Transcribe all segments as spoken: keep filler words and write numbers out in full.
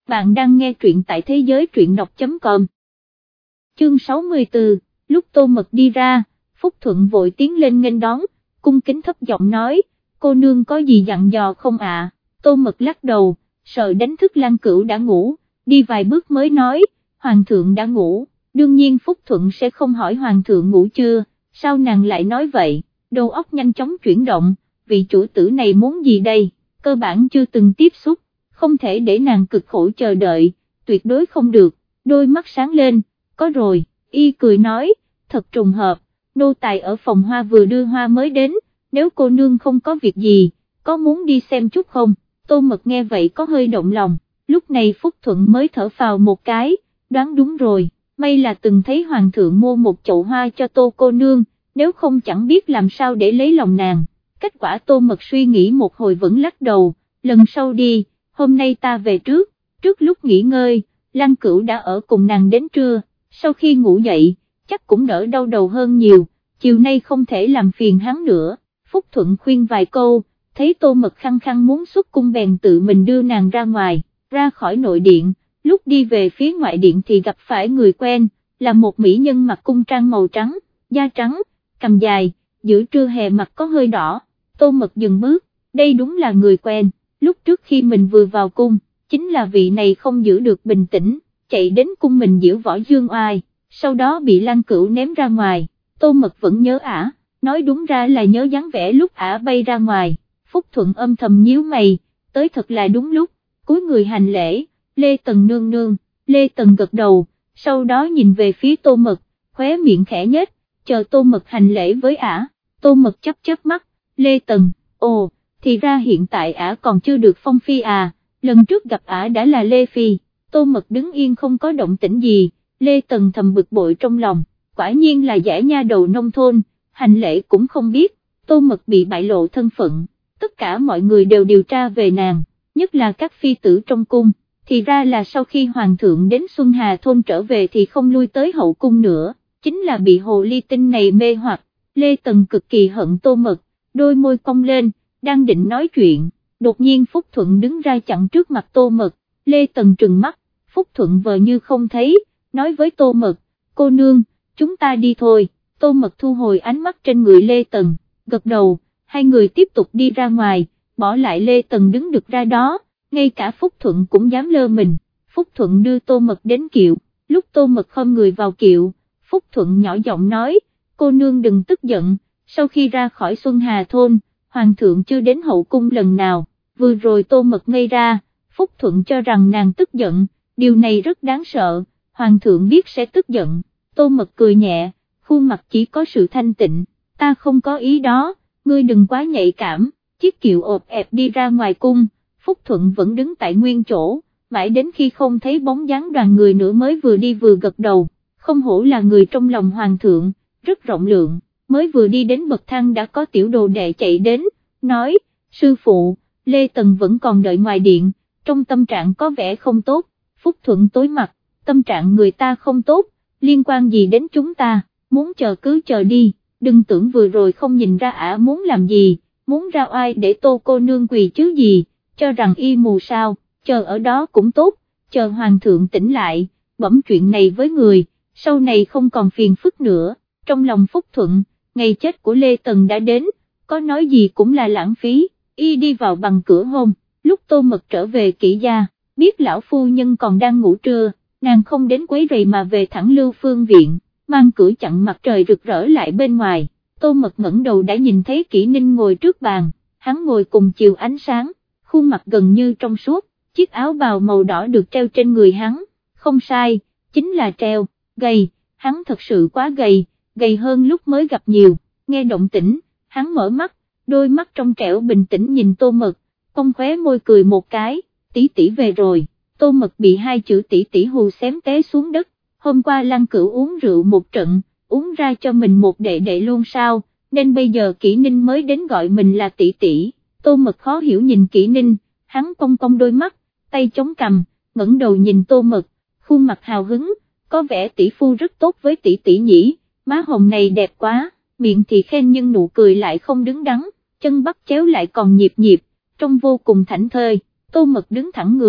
bạn đang nghe truyện tại thế giới truyện đọc chấm com. Chương sáu mươi tư, lúc Tô Mật đi ra, Phúc Thuận vội tiến lên nghênh đón, cung kính thấp giọng nói, cô nương có gì dặn dò không ạ? Tô Mật lắc đầu, sợ đánh thức Lan Cửu đã ngủ, đi vài bước mới nói, Hoàng thượng đã ngủ, đương nhiên Phúc Thuận sẽ không hỏi Hoàng thượng ngủ chưa, sao nàng lại nói vậy, đầu óc nhanh chóng chuyển động, vị chủ tử này muốn gì đây, cơ bản chưa từng tiếp xúc, không thể để nàng cực khổ chờ đợi, tuyệt đối không được, đôi mắt sáng lên, có rồi, y cười nói, thật trùng hợp, nô tài ở phòng hoa vừa đưa hoa mới đến, nếu cô nương không có việc gì, có muốn đi xem chút không? Tô Mật nghe vậy có hơi động lòng, lúc này Phúc Thuận mới thở phào một cái, đoán đúng rồi, may là từng thấy Hoàng thượng mua một chậu hoa cho Tô cô nương, nếu không chẳng biết làm sao để lấy lòng nàng. Kết quả Tô Mật suy nghĩ một hồi vẫn lắc đầu, lần sau đi, hôm nay ta về trước, trước lúc nghỉ ngơi, Lan Cửu đã ở cùng nàng đến trưa, sau khi ngủ dậy, chắc cũng đỡ đau đầu hơn nhiều, chiều nay không thể làm phiền hắn nữa. Phúc Thuận khuyên vài câu, thấy Tô Mật khăng khăng muốn xuất cung bèn tự mình đưa nàng ra ngoài, ra khỏi nội điện, lúc đi về phía ngoại điện thì gặp phải người quen, là một mỹ nhân mặc cung trang màu trắng, da trắng, cằm dài, giữa trưa hè mặt có hơi đỏ. Tô Mật dừng bước, đây đúng là người quen, lúc trước khi mình vừa vào cung, chính là vị này không giữ được bình tĩnh, chạy đến cung mình giễu võ dương oai, sau đó bị Lan Cửu ném ra ngoài. Tô Mật vẫn nhớ ả, nói đúng ra là nhớ dáng vẻ lúc ả bay ra ngoài. Phúc Thuận âm thầm nhíu mày, tới thật là đúng lúc, cúi người hành lễ, Lê Tần nương nương. Lê Tần gật đầu, sau đó nhìn về phía Tô Mật, khóe miệng khẽ nhếch, chờ Tô Mật hành lễ với ả. Tô Mật chớp chớp mắt, Lê Tần, ồ, thì ra hiện tại ả còn chưa được phong phi à, lần trước gặp ả đã là Lê Phi. Tô Mật đứng yên không có động tĩnh gì, Lê Tần thầm bực bội trong lòng, quả nhiên là dã nha đầu nông thôn, hành lễ cũng không biết. Tô Mật bị bại lộ thân phận, tất cả mọi người đều điều tra về nàng, nhất là các phi tử trong cung, thì ra là sau khi Hoàng thượng đến Xuân Hà thôn trở về thì không lui tới hậu cung nữa, chính là bị hồ ly tinh này mê hoặc. Lê Tần cực kỳ hận Tô Mật, đôi môi cong lên, đang định nói chuyện, đột nhiên Phúc Thuận đứng ra chặn trước mặt Tô Mật. Lê Tần trừng mắt, Phúc Thuận vờ như không thấy, nói với Tô Mật, cô nương, chúng ta đi thôi. Tô Mật thu hồi ánh mắt trên người Lê Tần, gật đầu, hai người tiếp tục đi ra ngoài, bỏ lại Lê Tần đứng được ra đó, ngay cả Phúc Thuận cũng dám lơ mình. Phúc Thuận đưa Tô Mật đến kiệu, lúc Tô Mật khom người vào kiệu, Phúc Thuận nhỏ giọng nói, cô nương đừng tức giận, sau khi ra khỏi Xuân Hà thôn, Hoàng thượng chưa đến hậu cung lần nào, vừa rồi Tô Mật ngây ra, Phúc Thuận cho rằng nàng tức giận, điều này rất đáng sợ, Hoàng thượng biết sẽ tức giận. Tô Mật cười nhẹ, khuôn mặt chỉ có sự thanh tịnh, ta không có ý đó, ngươi đừng quá nhạy cảm. Chiếc kiệu ộp ẹp đi ra ngoài cung, Phúc Thuận vẫn đứng tại nguyên chỗ, mãi đến khi không thấy bóng dáng đoàn người nữa mới vừa đi vừa gật đầu, không hổ là người trong lòng Hoàng thượng, rất rộng lượng. Mới vừa đi đến bậc thang đã có tiểu đồ đệ chạy đến, nói, sư phụ, Lê Tần vẫn còn đợi ngoài điện, trong tâm trạng có vẻ không tốt. Phúc Thuận tối mặt, tâm trạng người ta không tốt, liên quan gì đến chúng ta, muốn chờ cứ chờ đi, đừng tưởng vừa rồi không nhìn ra ả muốn làm gì, muốn ra oai để Tô cô nương quỳ chứ gì, cho rằng y mù sao, chờ ở đó cũng tốt, chờ Hoàng thượng tỉnh lại, bẩm chuyện này với người, sau này không còn phiền phức nữa. Trong lòng Phúc Thuận, ngày chết của Lê Tần đã đến, có nói gì cũng là lãng phí, y đi vào bằng cửa hôn. Lúc Tô Mật trở về Kỷ gia, biết lão phu nhân còn đang ngủ trưa, nàng không đến quấy rầy mà về thẳng Lưu Phương viện, mang cửa chặn mặt trời rực rỡ lại bên ngoài. Tô Mật ngẩng đầu đã nhìn thấy Kỷ Ninh ngồi trước bàn, hắn ngồi cùng chiều ánh sáng, khuôn mặt gần như trong suốt, chiếc áo bào màu đỏ được treo trên người hắn, không sai, chính là treo, gầy, hắn thật sự quá gầy, gầy hơn lúc mới gặp nhiều. Nghe động tĩnh, hắn mở mắt, đôi mắt trong trẻo bình tĩnh nhìn Tô Mật, cong khóe môi cười một cái, tỷ tỷ về rồi. Tô Mật bị hai chữ tỷ tỷ hù xém té xuống đất, hôm qua Lan Cửu uống rượu một trận, uống ra cho mình một đệ đệ luôn sao, nên bây giờ Kỷ Ninh mới đến gọi mình là tỷ tỷ. Tô Mật khó hiểu nhìn Kỷ Ninh, hắn cong cong đôi mắt, tay chống cằm, ngẩng đầu nhìn Tô Mật, khuôn mặt hào hứng, có vẻ tỷ phu rất tốt với tỷ tỷ nhỉ, má hồng này đẹp quá, miệng thì khen nhưng nụ cười lại không đứng đắn, chân bắt chéo lại còn nhịp nhịp, trông vô cùng thảnh thơi. Tô Mật đứng thẳng người,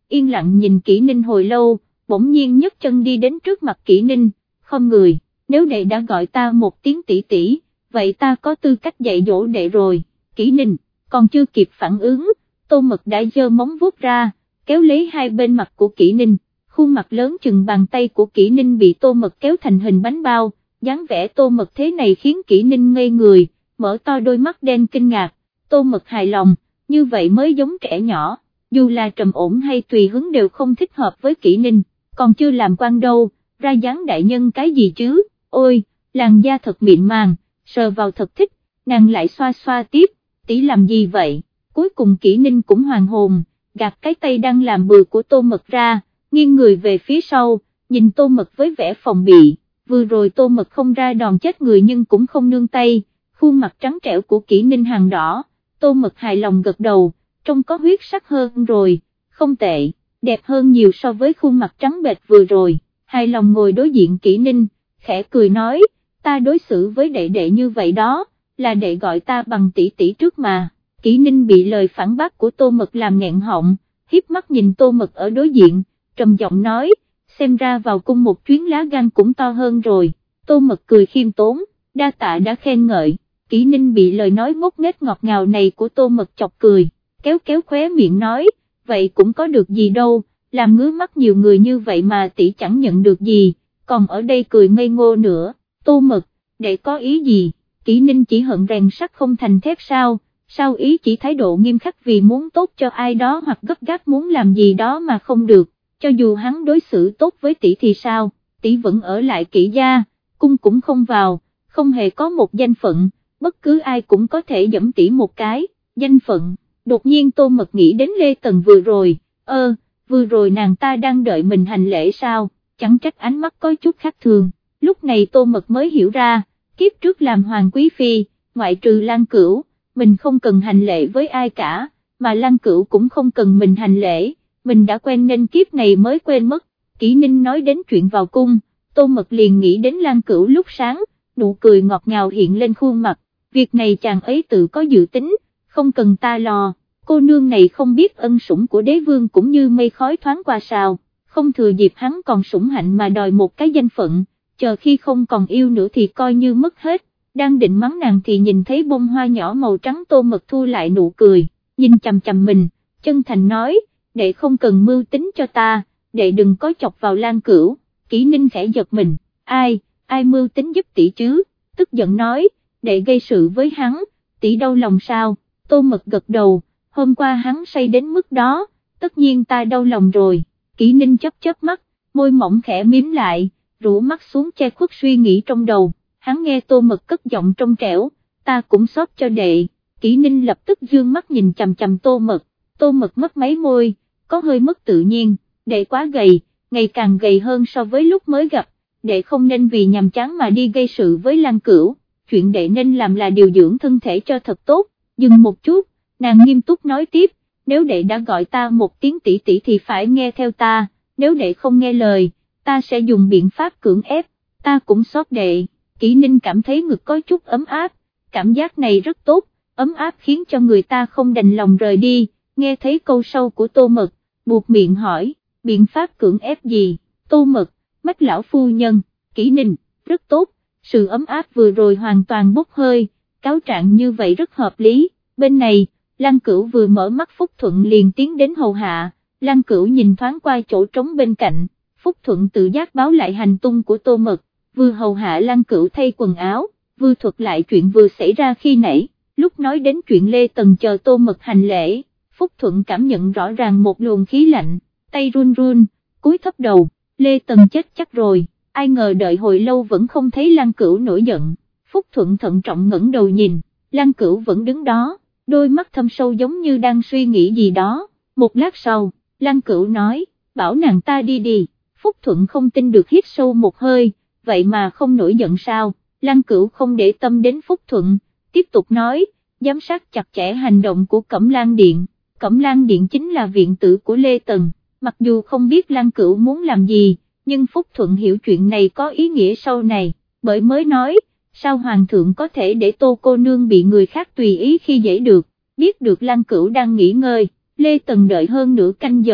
yên lặng nhìn Kỷ Ninh hồi lâu, bỗng nhiên nhấc chân đi đến trước mặt Kỷ Ninh, không người, nếu đệ đã gọi ta một tiếng tỷ tỷ, vậy ta có tư cách dạy dỗ đệ rồi. Kỷ Ninh, còn chưa kịp phản ứng, Tô Mật đã giơ móng vuốt ra, kéo lấy hai bên mặt của Kỷ Ninh, khuôn mặt lớn chừng bàn tay của Kỷ Ninh bị Tô Mật kéo thành hình bánh bao, dáng vẻ Tô Mật thế này khiến Kỷ Ninh ngây người, mở to đôi mắt đen kinh ngạc. Tô Mật hài lòng, như vậy mới giống trẻ nhỏ, dù là trầm ổn hay tùy hứng đều không thích hợp với Kỷ Ninh, còn chưa làm quan đâu, ra dáng đại nhân cái gì chứ, ôi, làn da thật mịn màng, sờ vào thật thích, nàng lại xoa xoa tiếp, tỷ làm gì vậy, cuối cùng Kỷ Ninh cũng hoàn hồn, gạt cái tay đang làm bừa của Tô Mật ra, nghiêng người về phía sau, nhìn Tô Mật với vẻ phòng bị, vừa rồi Tô Mật không ra đòn chết người nhưng cũng không nương tay, khuôn mặt trắng trẻo của Kỷ Ninh hằn đỏ, Tô Mật hài lòng gật đầu, trông có huyết sắc hơn rồi, không tệ, đẹp hơn nhiều so với khuôn mặt trắng bệch vừa rồi, hài lòng ngồi đối diện Kỷ Ninh, khẽ cười nói, ta đối xử với đệ đệ như vậy đó, là đệ gọi ta bằng tỷ tỷ trước mà. Kỷ Ninh bị lời phản bác của Tô Mật làm nghẹn họng, hiếp mắt nhìn Tô Mật ở đối diện, trầm giọng nói, xem ra vào cung một chuyến lá gan cũng to hơn rồi. Tô Mật cười khiêm tốn, đa tạ đã khen ngợi. Kỷ Ninh bị lời nói ngốc nghếch ngọt ngào này của Tô Mật chọc cười, kéo kéo khóe miệng nói, vậy cũng có được gì đâu, làm ngứa mắt nhiều người như vậy mà tỷ chẳng nhận được gì, còn ở đây cười ngây ngô nữa. Tô Mật, để có ý gì? Kỷ Ninh chỉ hận rèn sắt không thành thép sao, sao ý chỉ thái độ nghiêm khắc vì muốn tốt cho ai đó hoặc gấp gáp muốn làm gì đó mà không được, cho dù hắn đối xử tốt với tỷ thì sao, tỷ vẫn ở lại Kỷ gia, cung cũng không vào, không hề có một danh phận, bất cứ ai cũng có thể giẫm tỷ một cái, danh phận. Đột nhiên Tô Mật nghĩ đến Lê Tần vừa rồi, ơ, vừa rồi nàng ta đang đợi mình hành lễ sao, chẳng trách ánh mắt có chút khác thường, lúc này Tô Mật mới hiểu ra, kiếp trước làm hoàng quý phi, ngoại trừ Lan Cửu, mình không cần hành lễ với ai cả, mà Lan Cửu cũng không cần mình hành lễ, mình đã quen nên kiếp này mới quên mất. Kỷ Ninh nói đến chuyện vào cung, Tô Mật liền nghĩ đến Lan Cửu lúc sáng, nụ cười ngọt ngào hiện lên khuôn mặt, việc này chàng ấy tự có dự tính, không cần ta lo, cô nương này không biết ân sủng của đế vương cũng như mây khói thoáng qua sao, không thừa dịp hắn còn sủng hạnh mà đòi một cái danh phận, chờ khi không còn yêu nữa thì coi như mất hết. Đang định mắng nàng thì nhìn thấy bông hoa nhỏ màu trắng Tô Mật thu lại nụ cười, nhìn chằm chằm mình, chân thành nói, đệ không cần mưu tính cho ta, đệ đừng có chọc vào Lan Cửu. Kỷ Ninh khẽ giật mình, ai, ai mưu tính giúp tỷ chứ, tức giận nói, đệ gây sự với hắn, tỷ đau lòng sao? Tô Mật gật đầu, hôm qua hắn say đến mức đó, tất nhiên ta đau lòng rồi. Kỷ Ninh chớp chớp mắt, môi mỏng khẽ mím lại, rũ mắt xuống che khuất suy nghĩ trong đầu. Hắn nghe Tô Mật cất giọng trong trẻo, ta cũng xót cho đệ. Kỷ Ninh lập tức dương mắt nhìn chằm chằm Tô Mật, Tô Mật mất mấy môi, có hơi mất tự nhiên, đệ quá gầy, ngày càng gầy hơn so với lúc mới gặp, đệ không nên vì nhàm chán mà đi gây sự với Lan Cửu, chuyện đệ nên làm là điều dưỡng thân thể cho thật tốt. Dừng một chút, nàng nghiêm túc nói tiếp, nếu đệ đã gọi ta một tiếng tỷ tỷ thì phải nghe theo ta, nếu đệ không nghe lời, ta sẽ dùng biện pháp cưỡng ép, ta cũng xót đệ. Kỷ Ninh cảm thấy ngực có chút ấm áp, cảm giác này rất tốt, ấm áp khiến cho người ta không đành lòng rời đi. Nghe thấy câu sau của Tô Mật, buột miệng hỏi, biện pháp cưỡng ép gì? Tô Mật, Mách lão phu nhân. Kỷ Ninh, rất tốt, sự ấm áp vừa rồi hoàn toàn bốc hơi, cáo trạng như vậy rất hợp lý. Bên này, Lan Cửu vừa mở mắt Phúc Thuận liền tiến đến hầu hạ, Lan Cửu nhìn thoáng qua chỗ trống bên cạnh, Phúc Thuận tự giác báo lại hành tung của Tô Mật, vừa hầu hạ Lan Cửu thay quần áo, vừa thuật lại chuyện vừa xảy ra khi nãy. Lúc nói đến chuyện Lê Tần chờ Tô Mật hành lễ, Phúc Thuận cảm nhận rõ ràng một luồng khí lạnh, tay run run, cúi thấp đầu, Lê Tần chết chắc rồi, ai ngờ đợi hồi lâu vẫn không thấy Lan Cửu nổi giận. Phúc Thuận thận trọng ngẩng đầu nhìn, Lan Cửu vẫn đứng đó, đôi mắt thâm sâu giống như đang suy nghĩ gì đó. Một lát sau, Lan Cửu nói, bảo nàng ta đi đi. Phúc Thuận không tin được hít sâu một hơi, vậy mà không nổi giận sao? Lan Cửu không để tâm đến Phúc Thuận, tiếp tục nói, giám sát chặt chẽ hành động của Cẩm Lan Điện. Cẩm Lan Điện chính là viện tử của Lê Tần, mặc dù không biết Lan Cửu muốn làm gì, nhưng Phúc Thuận hiểu chuyện này có ý nghĩa sau này, bởi mới nói, sao Hoàng thượng có thể để Tô cô nương bị người khác tùy ý khi dễ được. Biết được Lan Cửu đang nghỉ ngơi, Lê Tần đợi hơn nửa canh giờ,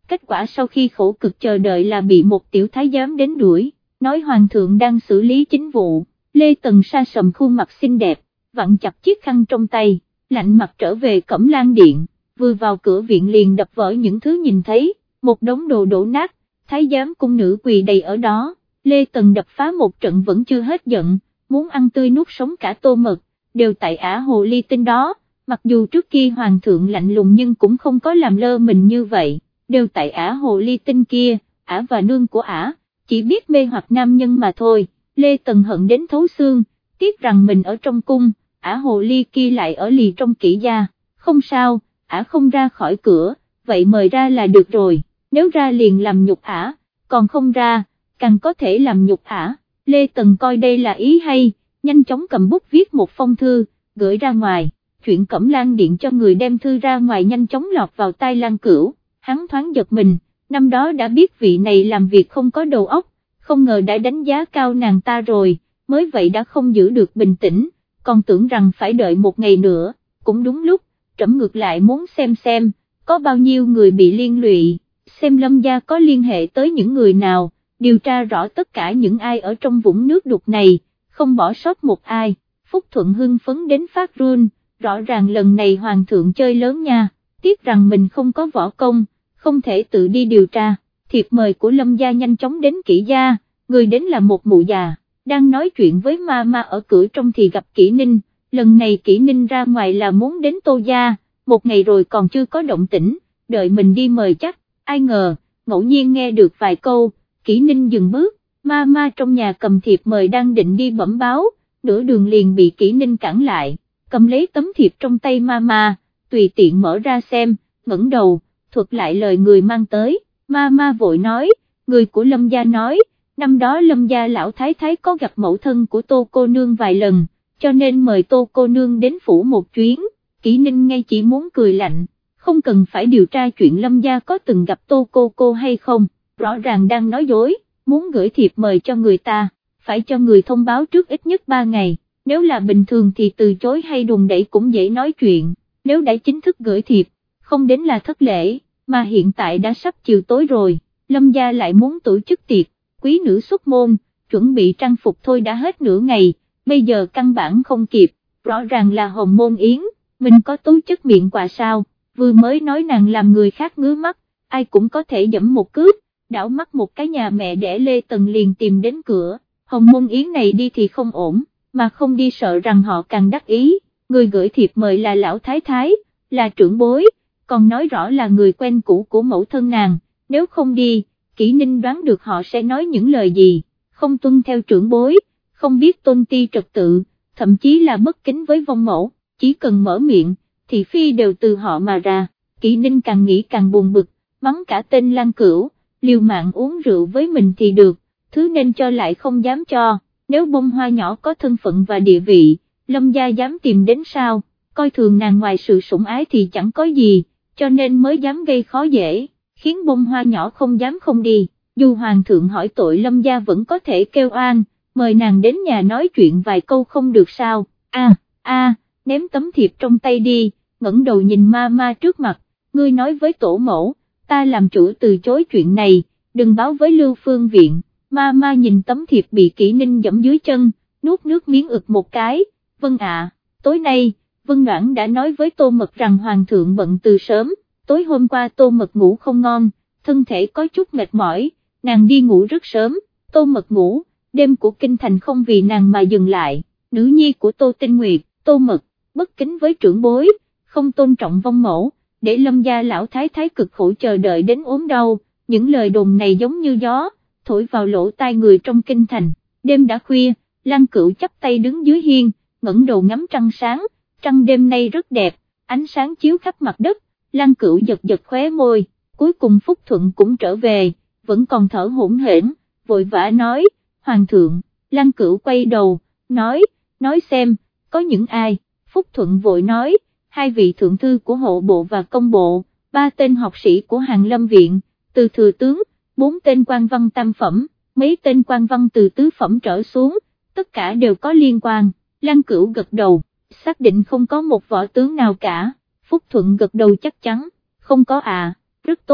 kết quả sau khi khổ cực chờ đợi là bị một tiểu thái giám đến đuổi, nói hoàng thượng đang xử lý chính vụ. Lê Tần sa sầm khuôn mặt xinh đẹp, vặn chặt chiếc khăn trong tay, lạnh mặt trở về Cẩm Lan Điện, vừa vào cửa viện liền đập vỡ những thứ nhìn thấy, một đống đồ đổ nát, thái giám cung nữ quỳ đầy ở đó. Lê Tần đập phá một trận vẫn chưa hết giận, muốn ăn tươi nuốt sống cả Tô Mật, đều tại ả hồ ly tinh đó, mặc dù trước kia hoàng thượng lạnh lùng nhưng cũng không có làm lơ mình như vậy, đều tại ả hồ ly tinh kia, ả và nương của ả, chỉ biết mê hoặc nam nhân mà thôi. Lê Tần hận đến thấu xương, tiếc rằng mình ở trong cung, ả hồ ly kia lại ở lì trong kỹ gia, không sao, ả không ra khỏi cửa, vậy mời ra là được rồi, nếu ra liền làm nhục ả, còn không ra, càng có thể làm nhục ả. Lê Tần coi đây là ý hay, nhanh chóng cầm bút viết một phong thư, gửi ra ngoài, chuyện Cẩm Lan Điện cho người đem thư ra ngoài nhanh chóng lọt vào tai Lan Cửu, hắn thoáng giật mình, năm đó đã biết vị này làm việc không có đầu óc, không ngờ đã đánh giá cao nàng ta rồi, mới vậy đã không giữ được bình tĩnh, còn tưởng rằng phải đợi một ngày nữa, cũng đúng lúc, trẫm ngược lại muốn xem xem, có bao nhiêu người bị liên lụy, xem Lâm gia có liên hệ tới những người nào, điều tra rõ tất cả những ai ở trong vũng nước đục này, không bỏ sót một ai. Phúc Thuận hưng phấn đến phát run, rõ ràng lần này hoàng thượng chơi lớn nha, tiếc rằng mình không có võ công, không thể tự đi điều tra. Thiệp mời của Lâm gia nhanh chóng đến Kỷ gia, người đến là một mụ già, đang nói chuyện với ma ma ở cửa trong thì gặp Kỷ Ninh, lần này Kỷ Ninh ra ngoài là muốn đến Tô gia, một ngày rồi còn chưa có động tĩnh, đợi mình đi mời chắc, ai ngờ, ngẫu nhiên nghe được vài câu, Kỷ Ninh dừng bước, ma ma trong nhà cầm thiệp mời đang định đi bẩm báo, nửa đường liền bị Kỷ Ninh cản lại, cầm lấy tấm thiệp trong tay ma ma, tùy tiện mở ra xem, ngẩng đầu, thuật lại lời người mang tới. Ma ma vội nói, người của Lâm gia nói, năm đó Lâm gia lão thái thái có gặp mẫu thân của Tô cô nương vài lần, cho nên mời Tô cô nương đến phủ một chuyến. Kỷ Ninh ngay chỉ muốn cười lạnh, không cần phải điều tra chuyện Lâm gia có từng gặp Tô cô cô hay không, rõ ràng đang nói dối, muốn gửi thiệp mời cho người ta, phải cho người thông báo trước ít nhất ba ngày, nếu là bình thường thì từ chối hay đùn đẩy cũng dễ nói chuyện, nếu đã chính thức gửi thiệp, không đến là thất lễ. Mà hiện tại đã sắp chiều tối rồi, Lâm gia lại muốn tổ chức tiệc, quý nữ xuất môn, chuẩn bị trang phục thôi đã hết nửa ngày, bây giờ căn bản không kịp, rõ ràng là hồng môn yến, mình có tố chất miệng quà sao, vừa mới nói nàng làm người khác ngứa mắt, ai cũng có thể dẫm một cước, đảo mắt một cái nhà mẹ đẻ Lê Tần liền tìm đến cửa, hồng môn yến này đi thì không ổn, mà không đi sợ rằng họ càng đắc ý, người gửi thiệp mời là lão thái thái, là trưởng bối, còn nói rõ là người quen cũ của mẫu thân nàng, nếu không đi, Kỷ Ninh đoán được họ sẽ nói những lời gì, không tuân theo trưởng bối, không biết tôn ti trật tự, thậm chí là bất kính với vong mẫu, chỉ cần mở miệng, thì phi đều từ họ mà ra. Kỷ Ninh càng nghĩ càng buồn bực, mắng cả tên Lan Cửu, liều mạng uống rượu với mình thì được, thứ nên cho lại không dám cho, nếu bông hoa nhỏ có thân phận và địa vị, Lâm gia dám tìm đến sao, coi thường nàng ngoài sự sủng ái thì chẳng có gì, cho nên mới dám gây khó dễ, khiến bông hoa nhỏ không dám không đi, dù hoàng thượng hỏi tội Lâm gia vẫn có thể kêu oan, mời nàng đến nhà nói chuyện vài câu không được sao, a a ném tấm thiệp trong tay đi, ngẩng đầu nhìn ma ma trước mặt, ngươi nói với tổ mẫu, ta làm chủ từ chối chuyện này, đừng báo với Lưu Phương Viện. Ma ma nhìn tấm thiệp bị Kỷ Ninh giẫm dưới chân, nuốt nước miếng ực một cái, vâng ạ, tối nay, Vân Noãn đã nói với Tô Mật rằng hoàng thượng bận từ sớm, tối hôm qua Tô Mật ngủ không ngon, thân thể có chút mệt mỏi, nàng đi ngủ rất sớm, Tô Mật ngủ, đêm của kinh thành không vì nàng mà dừng lại, nữ nhi của Tô Tinh Nguyệt, Tô Mật, bất kính với trưởng bối, không tôn trọng vong mẫu, để Lâm gia lão thái thái cực khổ chờ đợi đến ốm đau, những lời đồn này giống như gió, thổi vào lỗ tai người trong kinh thành. Đêm đã khuya, Lan Cửu chắp tay đứng dưới hiên, ngẩng đầu ngắm trăng sáng, trăng đêm nay rất đẹp, ánh sáng chiếu khắp mặt đất, Lan Cửu giật giật khóe môi, cuối cùng Phúc Thuận cũng trở về, vẫn còn thở hổn hển, vội vã nói, Hoàng thượng. Lan Cửu quay đầu, nói, nói xem, có những ai, Phúc Thuận vội nói, hai vị thượng thư của hộ bộ và công bộ, ba tên học sĩ của Hàn Lâm Viện, từ thừa tướng, bốn tên quan văn tam phẩm, mấy tên quan văn từ tứ phẩm trở xuống, tất cả đều có liên quan. Lan Cửu gật đầu, xác định không có một võ tướng nào cả. Phúc Thuận gật đầu chắc chắn, không có à, rất tốt,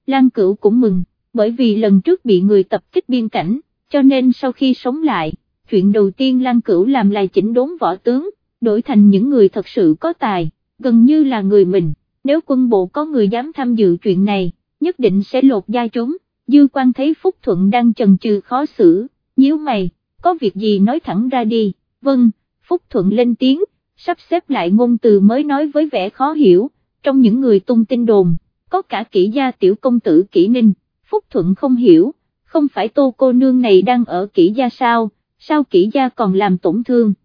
Lan Cửu cũng mừng, bởi vì lần trước bị người tập kích biên cảnh, cho nên sau khi sống lại, chuyện đầu tiên Lan Cửu làm là chỉnh đốn võ tướng, đổi thành những người thật sự có tài, gần như là người mình, nếu quân bộ có người dám tham dự chuyện này, nhất định sẽ lột da chúng. Dư Quan thấy Phúc Thuận đang chần chừ khó xử, nhíu mày, có việc gì nói thẳng ra đi. Vâng, Phúc Thuận lên tiếng, sắp xếp lại ngôn từ mới nói với vẻ khó hiểu, trong những người tung tin đồn, có cả Kỷ gia tiểu công tử Kỷ Ninh. Phúc Thuận không hiểu, không phải Tô cô nương này đang ở Kỷ gia sao, sao Kỷ gia còn làm tổn thương,